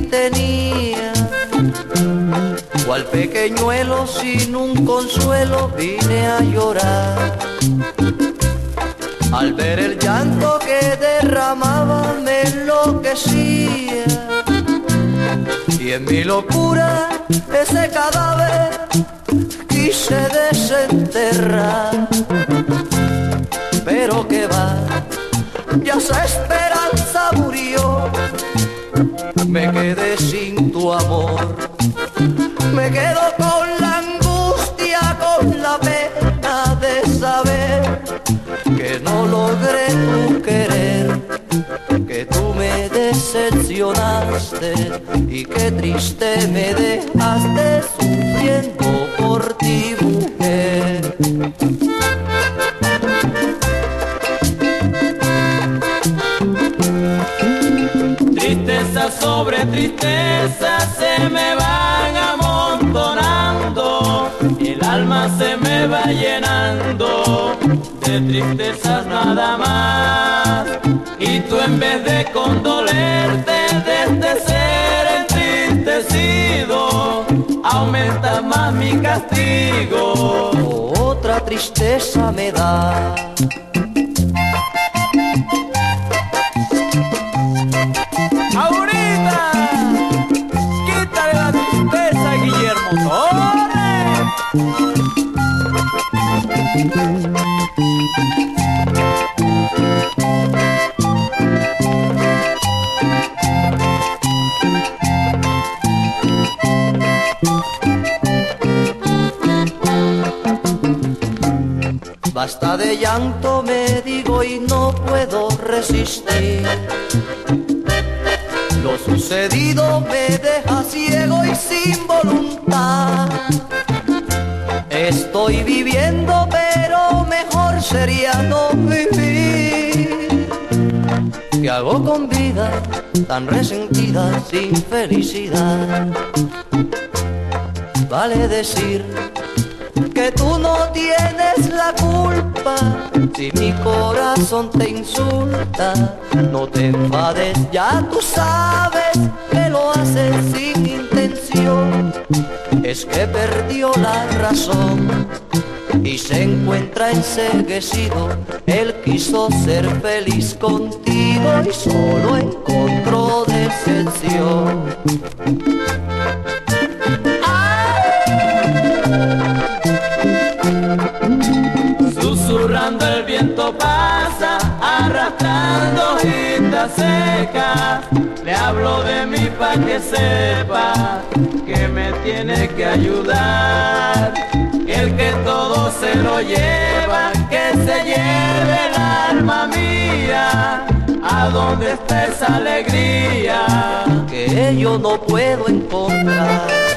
tenía. Cual pequeñuelo sin un consuelo vine a llorar. Al ver el llanto que derramaba me enloquecía. Y en mi locura ese cadáver quise desenterrar. Pero que va, ya esa esperanza murió. Me quedé sin tu amor. Me quedo con la angustia, con la pena de saber que no logré tu querer, que tú me decepcionaste y que triste me dejaste sufriendo por ti, mujer. Tristeza sobre tristeza se me van amontonando y el alma se me va llenando de tristezas nada más. Y tú en vez de condolerte de este ser entristecido, aumentas más mi castigo. Otra tristeza me da. ¡Ahorita! ¡Quítale la tristeza, Guillermo Torres! Basta de llanto, me digo, y no puedo resistir. Lo sucedido me deja ciego y sin voluntad. Estoy viviendo, pero mejor sería no vivir. ¿Qué hago con vida tan resentida, sin felicidad? Vale decir que tú no tienes la culpa. Si mi corazón te insulta, no te enfades, ya tú sabes que lo haces sin intención. Es que perdió la razón y se encuentra enceguecido. Él quiso ser feliz contigo y solo encontró decepción. Susurrando el viento pasa, arrastrando hojitas secas. Le hablo de mí pa' que sepa que me tiene que ayudar. El que todo se lo lleva, que se lleve el alma mía. ¿A dónde está esa alegría que yo no puedo encontrar?